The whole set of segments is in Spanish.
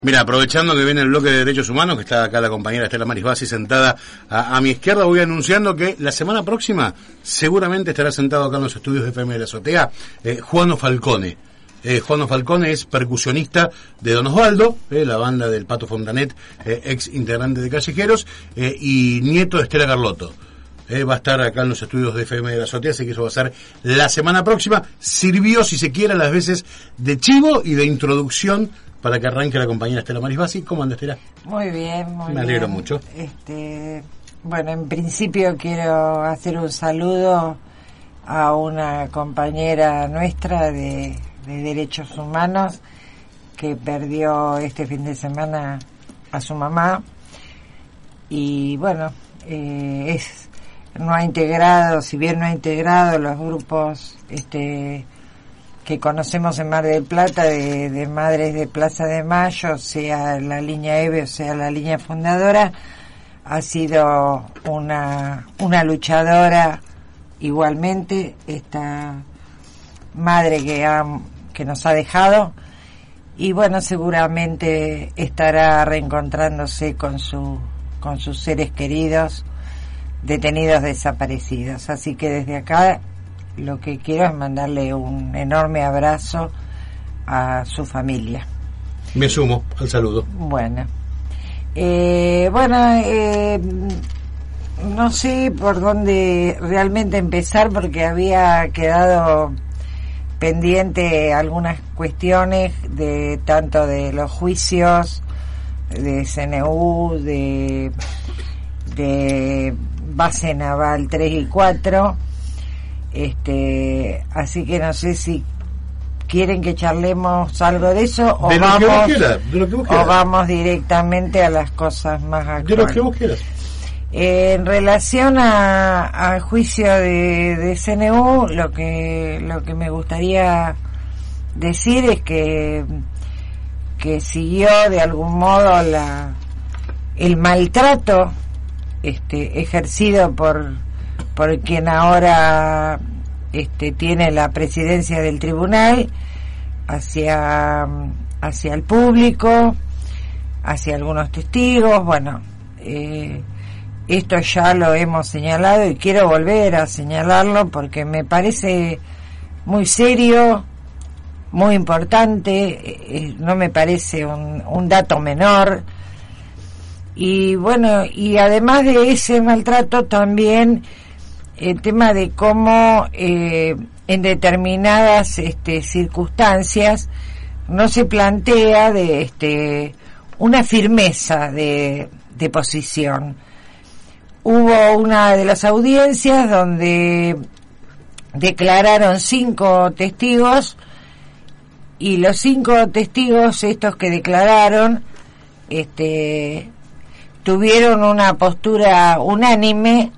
Mira, aprovechando que viene el bloque de derechos humanos, que está acá la compañera Estela Maris Bassi sentada a mi izquierda, voy anunciando que la semana próxima seguramente estará sentado acá en los estudios de FM de la Azotea Juano Falcone. Juano Falcone es percusionista de Don Osvaldo, la banda del Pato Fontanet, ex integrante de Callejeros, y nieto de Estela Carlotto. Va a estar acá en los estudios de FM de la Azotea, así que eso va a ser la semana próxima. Sirvió, si se quiere, a las veces de chivo y de introducción para que arranque la compañera Estela Maris Bassi. ¿Cómo anda, Estela? Muy bien, muy bien. Me alegro mucho. Bueno, en principio quiero hacer un saludo a una compañera nuestra de Derechos Humanos que perdió este fin de semana a su mamá. Y bueno, no ha integrado, si bien no ha integrado los grupos que conocemos en Mar del Plata de Madres de Plaza de Mayo, sea la línea EVE o sea la línea fundadora, ha sido una luchadora igualmente, esta madre que nos ha dejado, y bueno, seguramente estará reencontrándose con sus seres queridos detenidos desaparecidos. Así que desde acá lo que quiero es mandarle un enorme abrazo a su familia. Me sumo al saludo. Bueno, no sé por dónde realmente empezar, porque había quedado pendiente algunas cuestiones tanto de los juicios de CNU, de base naval 3 y 4. Así que no sé si quieren que charlemos algo de eso o vamos directamente a las cosas más actuales. De lo que vos quieras. En relación al juicio de CNU, lo que me gustaría decir es que siguió de algún modo el maltrato ejercido por quien ahora tiene la presidencia del tribunal hacia el público, hacia algunos testigos. Bueno, esto ya lo hemos señalado y quiero volver a señalarlo porque me parece muy serio, muy importante, no me parece un dato menor. Y bueno, y además de ese maltrato también el tema de cómo en determinadas circunstancias no se plantea una firmeza de posición. Hubo una de las audiencias donde declararon 5 testigos, y los 5 testigos estos que declararon tuvieron una postura unánime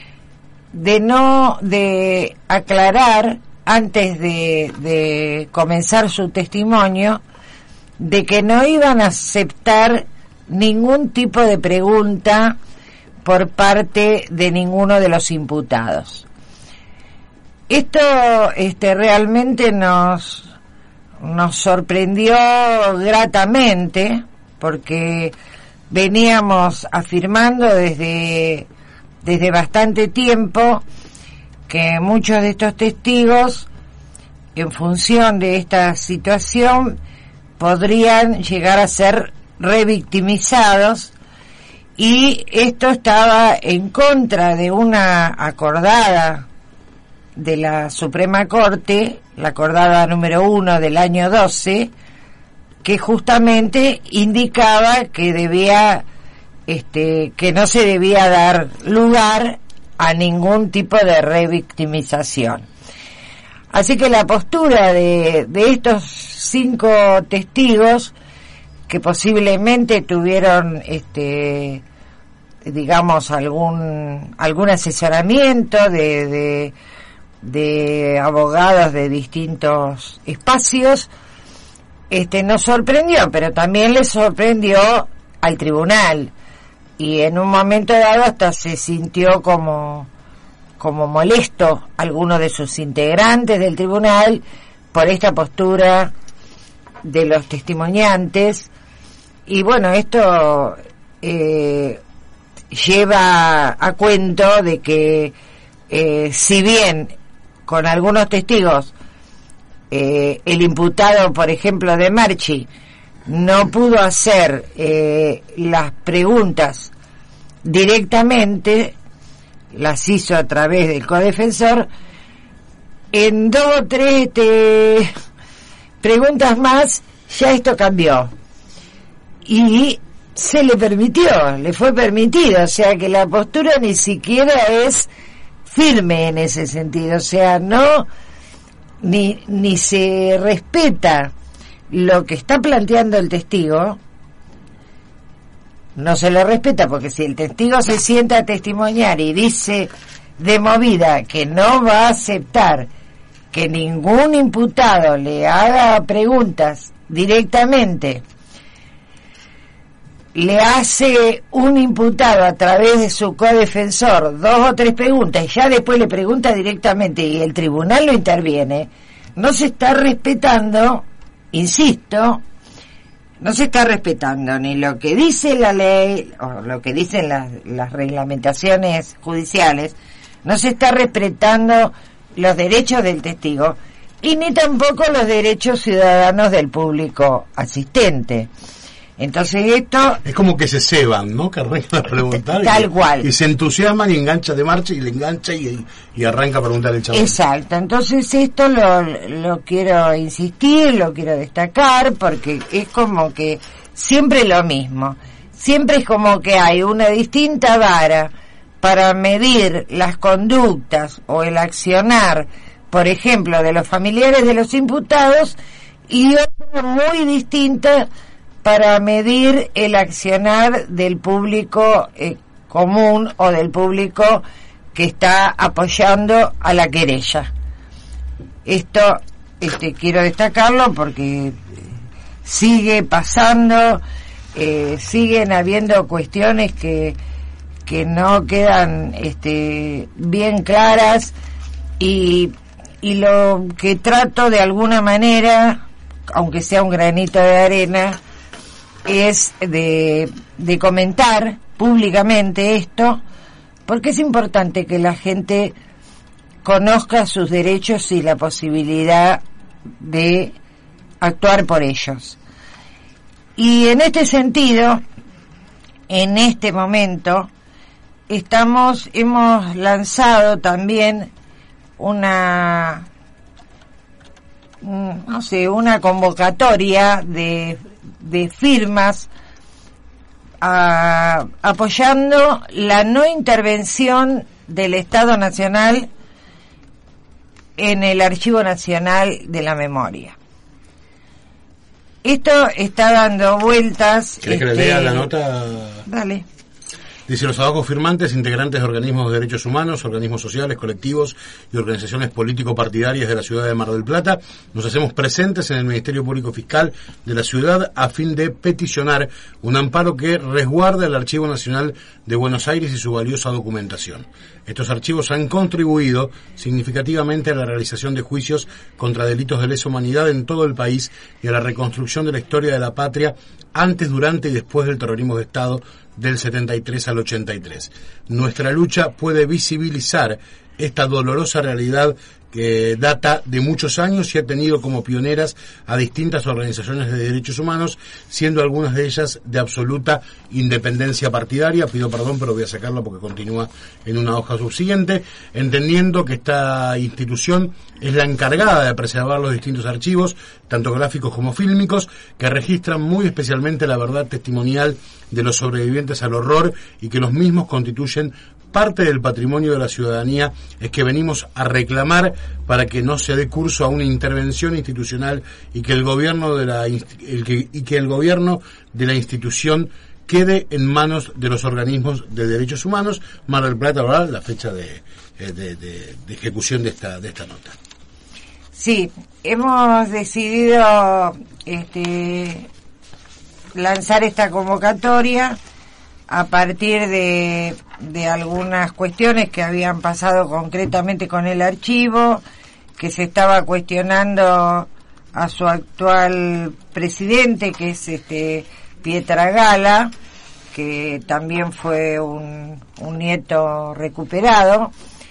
de aclarar antes de comenzar su testimonio de que no iban a aceptar ningún tipo de pregunta por parte de ninguno de los imputados. Esto realmente nos sorprendió gratamente, porque veníamos afirmando desde bastante tiempo que muchos de estos testigos, en función de esta situación, podrían llegar a ser revictimizados, y esto estaba en contra de una acordada de la Suprema Corte, la acordada número 1 del año 12, que justamente indicaba que que no se debía dar lugar a ningún tipo de revictimización. Así que la postura de estos 5 testigos, que posiblemente tuvieron digamos algún asesoramiento de abogados de distintos espacios, nos sorprendió, pero también les sorprendió al tribunal, y en un momento dado hasta se sintió como molesto alguno de sus integrantes del tribunal por esta postura de los testimoniantes, Y bueno, esto lleva a cuento de que si bien con algunos testigos el imputado, por ejemplo, de Marchi, no pudo hacer las preguntas directamente, las hizo a través del codefensor, en 2 o 3 preguntas más ya esto cambió y se le permitió, le fue permitido, o sea que la postura ni siquiera es firme en ese sentido, o sea, no ni se respeta lo que está planteando el testigo, no se le respeta, porque si el testigo se sienta a testimoniar y dice de movida que no va a aceptar que ningún imputado le haga preguntas directamente, le hace un imputado a través de su codefensor 2 o 3 preguntas y ya después le pregunta directamente y el tribunal lo interviene, no se está respetando, insisto, no se está respetando ni lo que dice la ley o lo que dicen las reglamentaciones judiciales, no se está respetando los derechos del testigo y ni tampoco los derechos ciudadanos del público asistente. Entonces esto... Es como que se ceban, ¿no? Que arrancan a preguntar. Tal cual. Y se entusiasman y engancha de marcha y le engancha y arranca a preguntar el chabón. Exacto. Entonces esto lo quiero insistir, lo quiero destacar, porque es como que siempre lo mismo. Siempre es como que hay una distinta vara para medir las conductas o el accionar, por ejemplo, de los familiares de los imputados y otra muy distinta para medir el accionar del público común o del público que está apoyando a la querella. Esto quiero destacarlo porque sigue pasando, siguen habiendo cuestiones que no quedan bien claras y lo que trato de alguna manera, aunque sea un granito de arena, es de comentar públicamente esto, porque es importante que la gente conozca sus derechos y la posibilidad de actuar por ellos. Y en este sentido, en este momento, hemos lanzado también una convocatoria de firmas apoyando la no intervención del Estado Nacional en el Archivo Nacional de la Memoria. Esto está dando vueltas. ¿Querés que le lea la nota? Dale. Dice: los abogos firmantes, integrantes de organismos de derechos humanos, organismos sociales, colectivos y organizaciones político-partidarias de la ciudad de Mar del Plata, nos hacemos presentes en el Ministerio Público Fiscal de la ciudad a fin de peticionar un amparo que resguarde el Archivo Nacional de Buenos Aires y su valiosa documentación. Estos archivos han contribuido significativamente a la realización de juicios contra delitos de lesa humanidad en todo el país y a la reconstrucción de la historia de la patria antes, durante y después del terrorismo de Estado del 73 al 83. Nuestra lucha puede visibilizar esta dolorosa realidad que data de muchos años y ha tenido como pioneras a distintas organizaciones de derechos humanos, siendo algunas de ellas de absoluta independencia partidaria. Pido perdón, pero voy a sacarlo porque continúa en una hoja subsiguiente, entendiendo que esta institución es la encargada de preservar los distintos archivos, tanto gráficos como fílmicos, que registran muy especialmente la verdad testimonial de los sobrevivientes al horror y que los mismos constituyen parte del patrimonio de la ciudadanía, es que venimos a reclamar para que no se dé curso a una intervención institucional y que el gobierno de la institución quede en manos de los organismos de derechos humanos. Mar del Plata, ¿verdad? La fecha de ejecución de esta nota. Sí, hemos decidido lanzar esta convocatoria a partir de algunas cuestiones que habían pasado concretamente con el archivo, que se estaba cuestionando a su actual presidente, que es Pietra Gala, que también fue un nieto recuperado.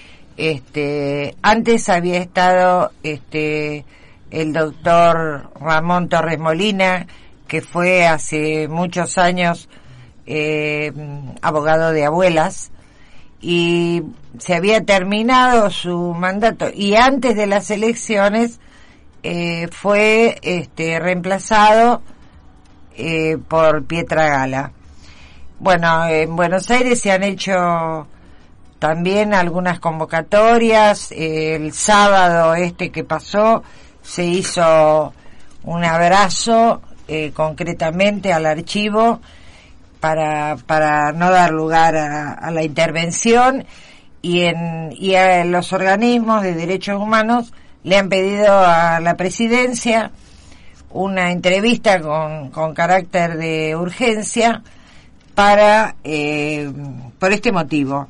Antes había estado el doctor Ramón Torres Molina, que fue hace muchos años abogado de abuelas, y se había terminado su mandato, y antes de las elecciones fue reemplazado por Pietra Gala. Bueno, en Buenos Aires se han hecho también algunas convocatorias. El sábado que pasó se hizo un abrazo concretamente al archivo para no dar lugar a la intervención, y a los organismos de derechos humanos le han pedido a la presidencia una entrevista con carácter de urgencia por este motivo.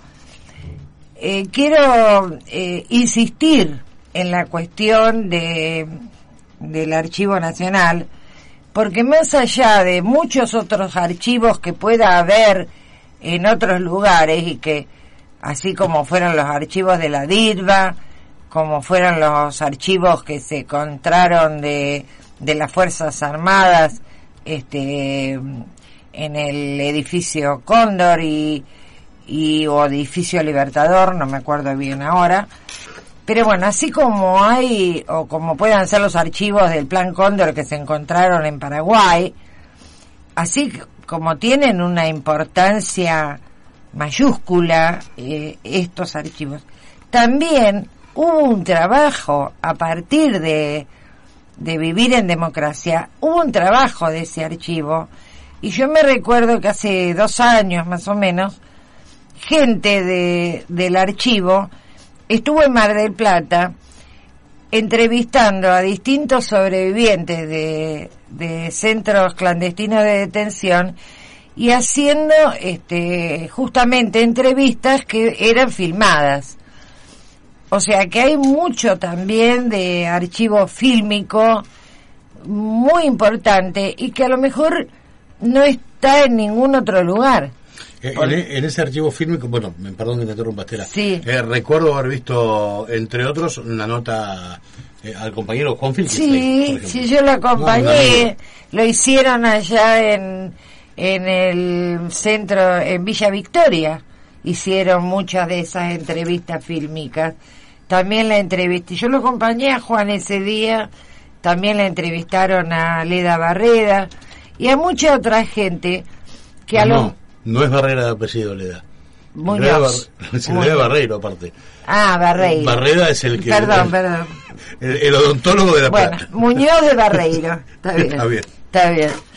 Quiero insistir en la cuestión del Archivo Nacional, porque más allá de muchos otros archivos que pueda haber en otros lugares, y que así como fueron los archivos de la DIRVA, como fueron los archivos que se encontraron de las Fuerzas Armadas en el edificio Cóndor o edificio Libertador, no me acuerdo bien ahora, pero bueno, así como hay, o como puedan ser los archivos del Plan Cóndor que se encontraron en Paraguay, así como tienen una importancia mayúscula estos archivos, también hubo un trabajo a partir de Vivir en Democracia, hubo un trabajo de ese archivo, y yo me recuerdo que hace 2 años más o menos, gente del archivo estuvo en Mar del Plata entrevistando a distintos sobrevivientes de centros clandestinos de detención y haciendo justamente entrevistas que eran filmadas. O sea que hay mucho también de archivo fílmico muy importante y que a lo mejor no está en ningún otro lugar. En ese archivo fílmico, bueno, perdón que te interrumpa, Estela. Sí. Recuerdo haber visto, entre otros, una nota al compañero Juan Filtri. Sí, yo lo acompañé. Lo hicieron allá en el centro, en Villa Victoria. Hicieron muchas de esas entrevistas fílmicas. También la entrevisté. Yo lo acompañé a Juan ese día. También la entrevistaron a Leda Barreda y a mucha otra gente que No es Barrera de apellido, Leda. Muñoz. Leda Barreiro, aparte. Ah, Barreiro. Barrera es el que... Perdón. El odontólogo de La Plata. Bueno, Muñoz de Barreiro. Está bien. Está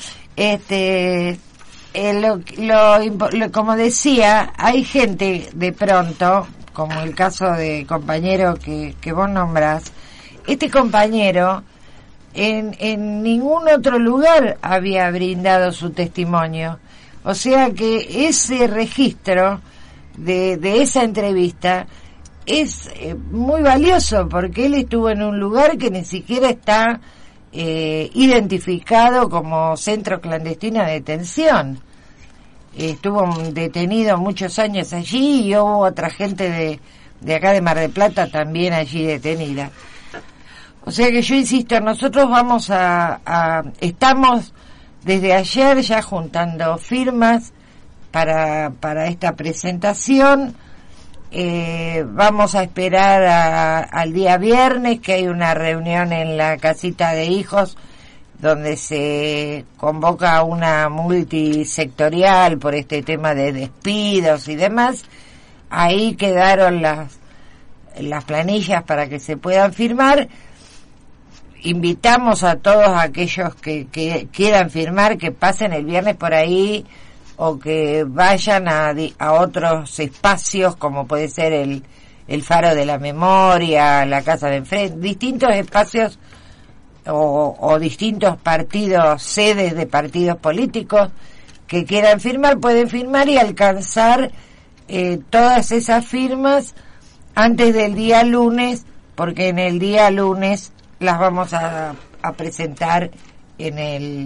bien. Como decía, hay gente de pronto, como el caso de compañero que vos nombrás, este compañero en ningún otro lugar había brindado su testimonio. O sea que ese registro de esa entrevista es muy valioso, porque él estuvo en un lugar que ni siquiera está identificado como centro clandestino de detención. Estuvo detenido muchos años allí y hubo otra gente de acá de Mar del Plata también allí detenida. O sea que yo insisto, nosotros estamos desde ayer ya juntando firmas para esta presentación. Vamos a esperar al día viernes, que hay una reunión en la casita de hijos donde se convoca una multisectorial por este tema de despidos y demás. Ahí quedaron las planillas para que se puedan firmar. Invitamos a todos aquellos que quieran firmar, que pasen el viernes por ahí o que vayan a otros espacios, como puede ser el Faro de la Memoria, la Casa de Enfrente, distintos espacios o distintos partidos, sedes de partidos políticos que quieran firmar, pueden firmar y alcanzar todas esas firmas antes del día lunes, porque en el día lunes las vamos a presentar en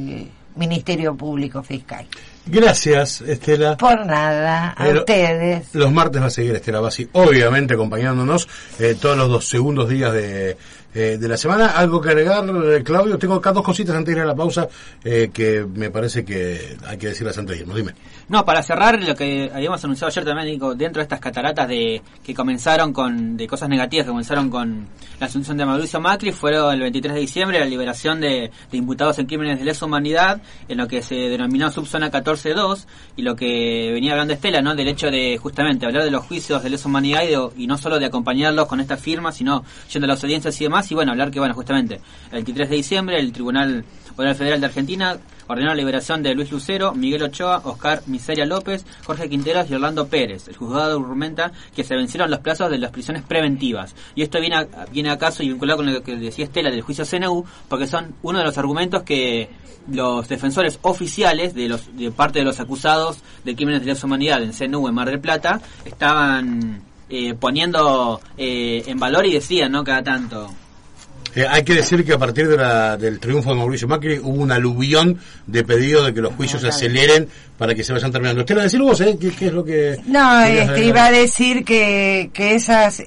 Ministerio Público Fiscal. Gracias, Estela. Por nada, a ustedes. Los martes va a seguir Estela Bassi, obviamente acompañándonos todos los 2 segundos días de la semana. ¿Algo que agregar, Claudio? Tengo acá 2 cositas antes de ir a la pausa que me parece que hay que decirlas antes de irnos. Dime. No, para cerrar, lo que habíamos anunciado ayer también, digo, dentro de estas cataratas que comenzaron de cosas negativas, que comenzaron con la asunción de Mauricio Macri, fueron el 23 de diciembre la liberación de imputados en crímenes de lesa humanidad, en lo que se denominó subzona 14.2, y lo que venía hablando Estela, ¿no? Del hecho de justamente hablar de los juicios de lesa humanidad y no solo de acompañarlos con esta firma, sino yendo a las audiencias y demás, y bueno, hablar que, bueno, justamente el 23 de diciembre el Tribunal Oral Federal de Argentina ordenó la liberación de Luis Lucero, Miguel Ochoa, Oscar Miseria López, Jorge Quinteros y Orlando Pérez. El juzgado argumenta que se vencieron los plazos de las prisiones preventivas. Y esto viene a caso y vinculado con lo que decía Estela del juicio CNU, porque son uno de los argumentos que los defensores oficiales de parte de los acusados de crímenes de lesa humanidad en CNU en Mar del Plata estaban poniendo en valor y decían, ¿no?, cada tanto. Hay que decir que a partir del triunfo de Mauricio Macri hubo un aluvión de pedidos de que los juicios se aceleren para que se vayan terminando. ¿Usted va a decir vos, qué es lo que...? No, iba a decir que esas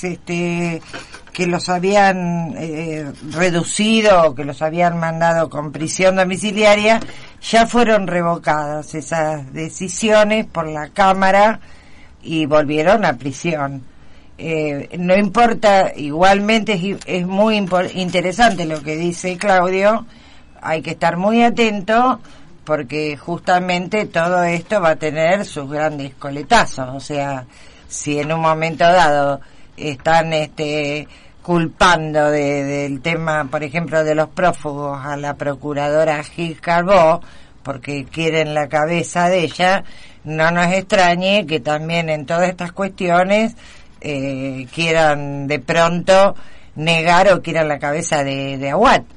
que los habían reducido, que los habían mandado con prisión domiciliaria, ya fueron revocadas esas decisiones por la Cámara y volvieron a prisión. No importa, igualmente es muy interesante lo que dice Claudio, hay que estar muy atento porque justamente todo esto va a tener sus grandes coletazos, o sea, si en un momento dado están culpando del tema, por ejemplo, de los prófugos a la procuradora Gil Carbó, porque quieren la cabeza de ella, no nos extrañe que también en todas estas cuestiones quieran de pronto negar o quieran la cabeza de Aguad.